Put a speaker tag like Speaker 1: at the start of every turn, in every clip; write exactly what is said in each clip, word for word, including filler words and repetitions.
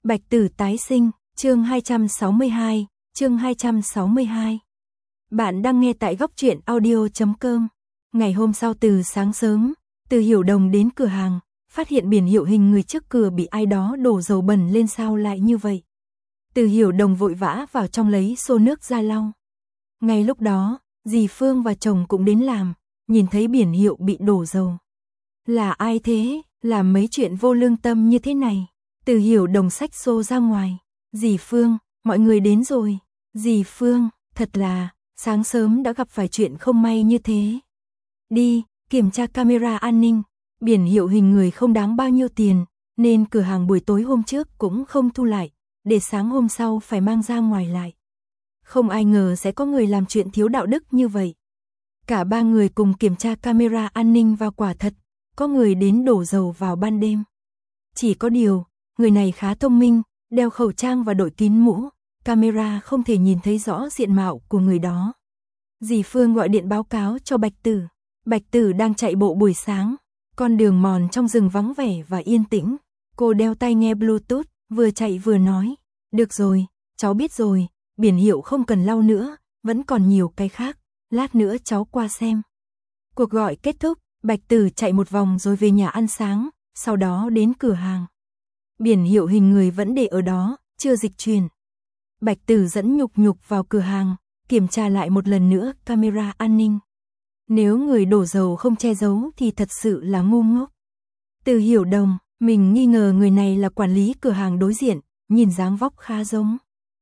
Speaker 1: Bạch Tử tái sinh, chương hai trăm sáu mươi hai, chương hai trăm sáu mươi hai. Bạn đang nghe tại góc truyện audio chấm com. Ngày hôm sau từ sáng sớm, Từ Hiểu Đồng đến cửa hàng, phát hiện biển hiệu hình người trước cửa bị ai đó đổ dầu bẩn lên, sao lại như vậy. Từ Hiểu Đồng vội vã vào trong lấy xô nước ra lau. Ngay lúc đó, dì Phương và chồng cũng đến làm, nhìn thấy biển hiệu bị đổ dầu. Là ai thế, làm mấy chuyện vô lương tâm như thế này? Từ Hiểu Đồng xách xô ra ngoài. Dì Phương, mọi người đến rồi. Dì Phương, thật là, sáng sớm đã gặp phải chuyện không may như thế. Đi, kiểm tra camera an ninh. Biển hiệu hình người không đáng bao nhiêu tiền, nên cửa hàng buổi tối hôm trước cũng không thu lại, để sáng hôm sau phải mang ra ngoài lại. Không ai ngờ sẽ có người làm chuyện thiếu đạo đức như vậy. Cả ba người cùng kiểm tra camera an ninh và quả thật, có người đến đổ dầu vào ban đêm. Chỉ có điều, người này khá thông minh, đeo khẩu trang và đội kín mũ, camera không thể nhìn thấy rõ diện mạo của người đó. Dì Phương gọi điện báo cáo cho Bạch Tử. Bạch Tử đang chạy bộ buổi sáng, con đường mòn trong rừng vắng vẻ và yên tĩnh. Cô đeo tai nghe Bluetooth, vừa chạy vừa nói, được rồi, cháu biết rồi, biển hiệu không cần lau nữa, vẫn còn nhiều cái khác, lát nữa cháu qua xem. Cuộc gọi kết thúc, Bạch Tử chạy một vòng rồi về nhà ăn sáng, sau đó đến cửa hàng. Biển hiệu hình người vẫn để ở đó, chưa dịch chuyển. Bạch Tử dẫn Nhục Nhục vào cửa hàng, kiểm tra lại một lần nữa camera an ninh. Nếu người đổ dầu không che giấu thì thật sự là ngu ngốc. Từ Hiểu Đồng, mình nghi ngờ người này là quản lý cửa hàng đối diện, nhìn dáng vóc khá giống.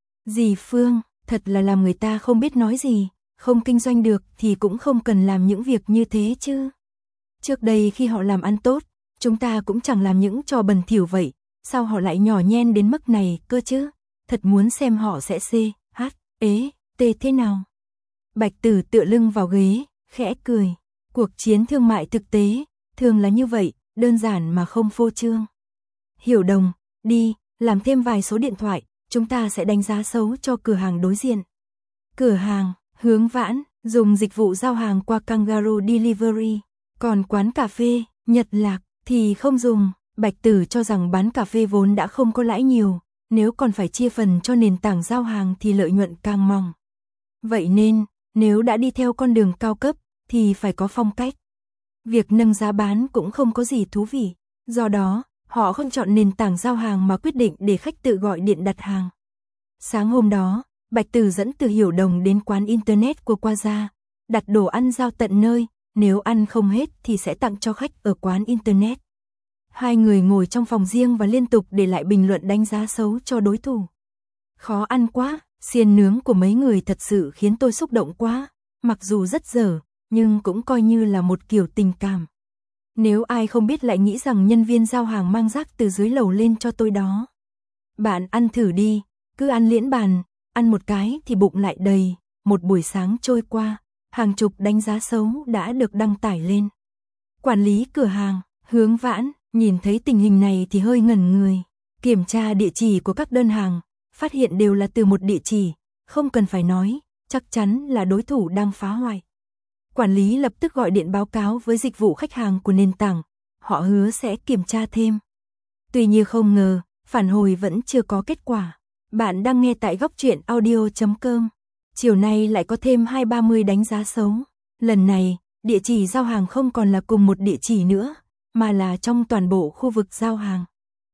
Speaker 1: Dì Phương, thật là làm người ta không biết nói gì, không kinh doanh được thì cũng không cần làm những việc như thế chứ. Trước đây khi họ làm ăn tốt, chúng ta cũng chẳng làm những trò bẩn thỉu vậy, sao họ lại nhỏ nhen đến mức này cơ chứ? Thật muốn xem họ sẽ C, H, ế, T thế nào. Bạch Tử tựa lưng vào ghế, khẽ cười. Cuộc chiến thương mại thực tế, thường là như vậy, đơn giản mà không phô trương. Hiểu Đồng, đi, làm thêm vài số điện thoại, chúng ta sẽ đánh giá xấu cho cửa hàng đối diện. Cửa hàng, Hướng Vãn, dùng dịch vụ giao hàng qua Kangaroo Delivery. Còn quán cà phê, Nhật Lạc, thì không dùng. Bạch Tử cho rằng bán cà phê vốn đã không có lãi nhiều, nếu còn phải chia phần cho nền tảng giao hàng thì lợi nhuận càng mỏng. Vậy nên, nếu đã đi theo con đường cao cấp, thì phải có phong cách. Việc nâng giá bán cũng không có gì thú vị, do đó, họ không chọn nền tảng giao hàng mà quyết định để khách tự gọi điện đặt hàng. Sáng hôm đó, Bạch Tử dẫn Từ Hiểu Đồng đến quán internet của Quaza, đặt đồ ăn giao tận nơi, nếu ăn không hết thì sẽ tặng cho khách ở quán internet. Hai người ngồi trong phòng riêng và liên tục để lại bình luận đánh giá xấu cho đối thủ. Khó ăn quá, xiên nướng của mấy người thật sự khiến tôi xúc động quá, mặc dù rất dở, nhưng cũng coi như là một kiểu tình cảm. Nếu ai không biết lại nghĩ rằng nhân viên giao hàng mang rác từ dưới lầu lên cho tôi đó. Bạn ăn thử đi, cứ ăn liễn bàn, ăn một cái thì bụng lại đầy. Một buổi sáng trôi qua, hàng chục đánh giá xấu đã được đăng tải lên. Quản lý cửa hàng, Hướng Vãn, nhìn thấy tình hình này thì hơi ngẩn người. Kiểm tra địa chỉ của các đơn hàng, phát hiện đều là từ một địa chỉ, không cần phải nói, chắc chắn là đối thủ đang phá hoại. Quản lý lập tức gọi điện báo cáo với dịch vụ khách hàng của nền tảng, họ hứa sẽ kiểm tra thêm. Tuy nhiên không ngờ, phản hồi vẫn chưa có kết quả. Bạn đang nghe tại góc truyện audio chấm com. Chiều nay lại có thêm hai ba mươi đánh giá xấu. Lần này, địa chỉ giao hàng không còn là cùng một địa chỉ nữa, mà là trong toàn bộ khu vực giao hàng.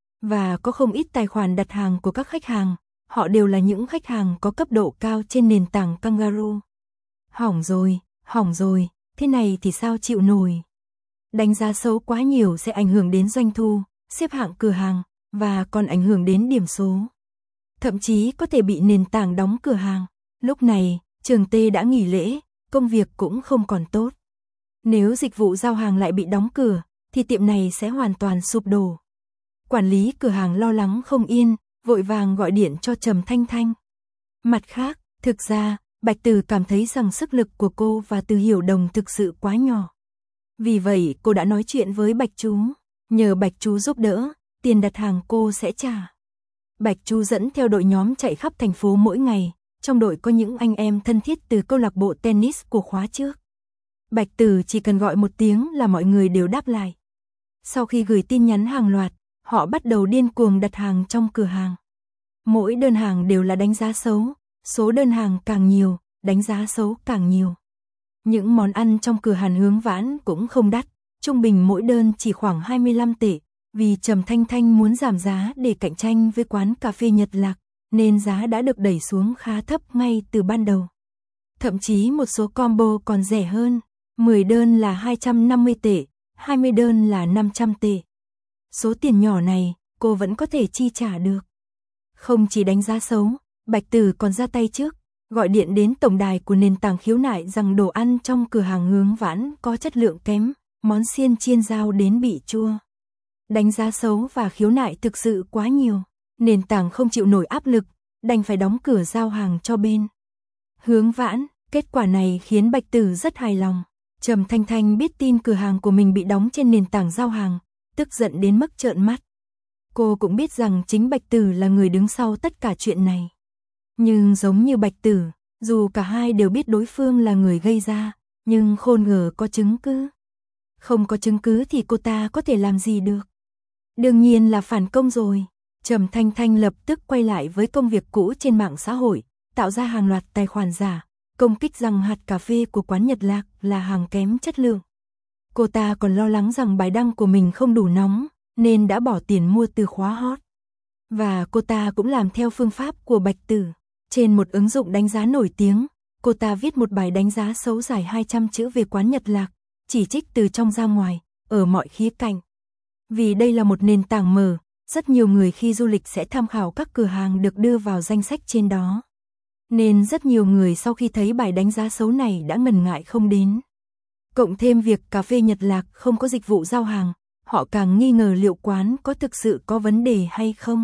Speaker 1: Và có không ít tài khoản đặt hàng của các khách hàng, họ đều là những khách hàng có cấp độ cao trên nền tảng Kangaroo. Hỏng rồi, hỏng rồi, thế này thì sao chịu nổi. Đánh giá xấu quá nhiều sẽ ảnh hưởng đến doanh thu, xếp hạng cửa hàng, và còn ảnh hưởng đến điểm số. Thậm chí có thể bị nền tảng đóng cửa hàng. Lúc này, Trường T đã nghỉ lễ, công việc cũng không còn tốt. Nếu dịch vụ giao hàng lại bị đóng cửa, thì tiệm này sẽ hoàn toàn sụp đổ. Quản lý cửa hàng lo lắng không yên, vội vàng gọi điện cho Trầm Thanh Thanh. Mặt khác, thực ra, Bạch Tử cảm thấy rằng sức lực của cô và Từ Hiểu Đồng thực sự quá nhỏ. Vì vậy, cô đã nói chuyện với Bạch Chú, nhờ Bạch Chú giúp đỡ, tiền đặt hàng cô sẽ trả. Bạch Chú dẫn theo đội nhóm chạy khắp thành phố mỗi ngày, trong đội có những anh em thân thiết từ câu lạc bộ tennis của khóa trước. Bạch Tử chỉ cần gọi một tiếng là mọi người đều đáp lại. Sau khi gửi tin nhắn hàng loạt, họ bắt đầu điên cuồng đặt hàng trong cửa hàng. Mỗi đơn hàng đều là đánh giá xấu, số đơn hàng càng nhiều, đánh giá xấu càng nhiều. Những món ăn trong cửa hàng Hướng Vãn cũng không đắt, trung bình mỗi đơn chỉ khoảng hai mươi lăm tệ, vì Trầm Thanh Thanh muốn giảm giá để cạnh tranh với quán cà phê Nhật Lạc, nên giá đã được đẩy xuống khá thấp ngay từ ban đầu. Thậm chí một số combo còn rẻ hơn, mười đơn là hai trăm năm mươi tệ, hai mươi đơn là năm trăm tệ. Số tiền nhỏ này, cô vẫn có thể chi trả được. Không chỉ đánh giá xấu, Bạch Tử còn ra tay trước, gọi điện đến tổng đài của nền tảng khiếu nại rằng đồ ăn trong cửa hàng Hướng Vãn có chất lượng kém, món xiên chiên rau đến bị chua. Đánh giá xấu và khiếu nại thực sự quá nhiều, nền tảng không chịu nổi áp lực, đành phải đóng cửa giao hàng cho bên Hướng Vãn. Kết quả này khiến Bạch Tử rất hài lòng. Trầm Thanh Thanh biết tin cửa hàng của mình bị đóng trên nền tảng giao hàng, tức giận đến mức trợn mắt. Cô cũng biết rằng chính Bạch Tử là người đứng sau tất cả chuyện này. Nhưng giống như Bạch Tử, dù cả hai đều biết đối phương là người gây ra, nhưng khôn ngờ có chứng cứ. Không có chứng cứ thì cô ta có thể làm gì được. Đương nhiên là phản công rồi. Trầm Thanh Thanh lập tức quay lại với công việc cũ trên mạng xã hội, tạo ra hàng loạt tài khoản giả, công kích rằng hạt cà phê của quán Nhật Lạc là hàng kém chất lượng. Cô ta còn lo lắng rằng bài đăng của mình không đủ nóng, nên đã bỏ tiền mua từ khóa hot. Và cô ta cũng làm theo phương pháp của Bạch Tử. Trên một ứng dụng đánh giá nổi tiếng, cô ta viết một bài đánh giá xấu dài hai trăm chữ về quán Nhật Lạc, chỉ trích từ trong ra ngoài, ở mọi khía cạnh. Vì đây là một nền tảng mở, rất nhiều người khi du lịch sẽ tham khảo các cửa hàng được đưa vào danh sách trên đó. Nên rất nhiều người sau khi thấy bài đánh giá xấu này đã ngần ngại không đến. Cộng thêm việc cà phê Nhật Lạc không có dịch vụ giao hàng, họ càng nghi ngờ liệu quán có thực sự có vấn đề hay không.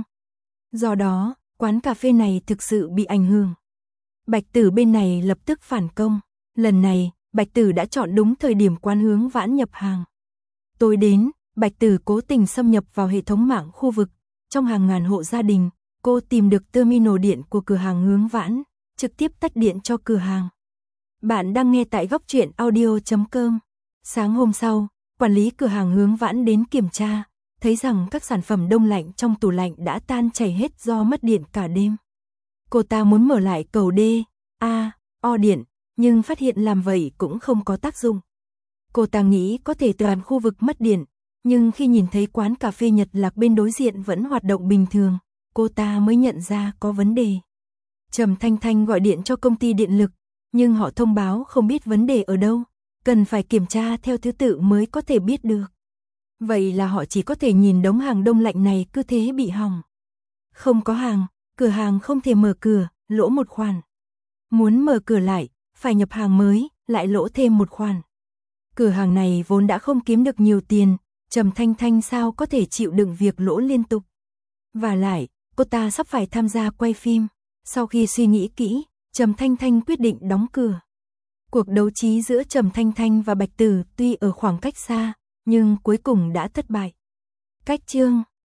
Speaker 1: Do đó, quán cà phê này thực sự bị ảnh hưởng. Bạch Tử bên này lập tức phản công. Lần này, Bạch Tử đã chọn đúng thời điểm quán Hướng Vãn nhập hàng. Tối đến, Bạch Tử cố tình xâm nhập vào hệ thống mạng khu vực. Trong hàng ngàn hộ gia đình, cô tìm được terminal điện của cửa hàng Hướng Vãn, trực tiếp tắt điện cho cửa hàng. Bạn đang nghe tại góc truyện audio chấm com. Sáng hôm sau, quản lý cửa hàng Hướng Vãn đến kiểm tra, thấy rằng các sản phẩm đông lạnh trong tủ lạnh đã tan chảy hết do mất điện cả đêm. Cô ta muốn mở lại cầu D, A, O điện, nhưng phát hiện làm vậy cũng không có tác dụng. Cô ta nghĩ có thể toàn khu vực mất điện, nhưng khi nhìn thấy quán cà phê Nhật Lạc bên đối diện vẫn hoạt động bình thường, cô ta mới nhận ra có vấn đề. Trầm Thanh Thanh gọi điện cho công ty điện lực, nhưng họ thông báo không biết vấn đề ở đâu, cần phải kiểm tra theo thứ tự mới có thể biết được. Vậy là họ chỉ có thể nhìn đống hàng đông lạnh này cứ thế bị hỏng. Không có hàng, cửa hàng không thể mở cửa, lỗ một khoản. Muốn mở cửa lại, phải nhập hàng mới, lại lỗ thêm một khoản. Cửa hàng này vốn đã không kiếm được nhiều tiền, Trầm Thanh Thanh sao có thể chịu đựng việc lỗ liên tục. Và lại, cô ta sắp phải tham gia quay phim. Sau khi suy nghĩ kỹ, Trầm Thanh Thanh quyết định đóng cửa. Cuộc đấu trí giữa Trầm Thanh Thanh và Bạch Tử tuy ở khoảng cách xa, nhưng cuối cùng đã thất bại. Cách chương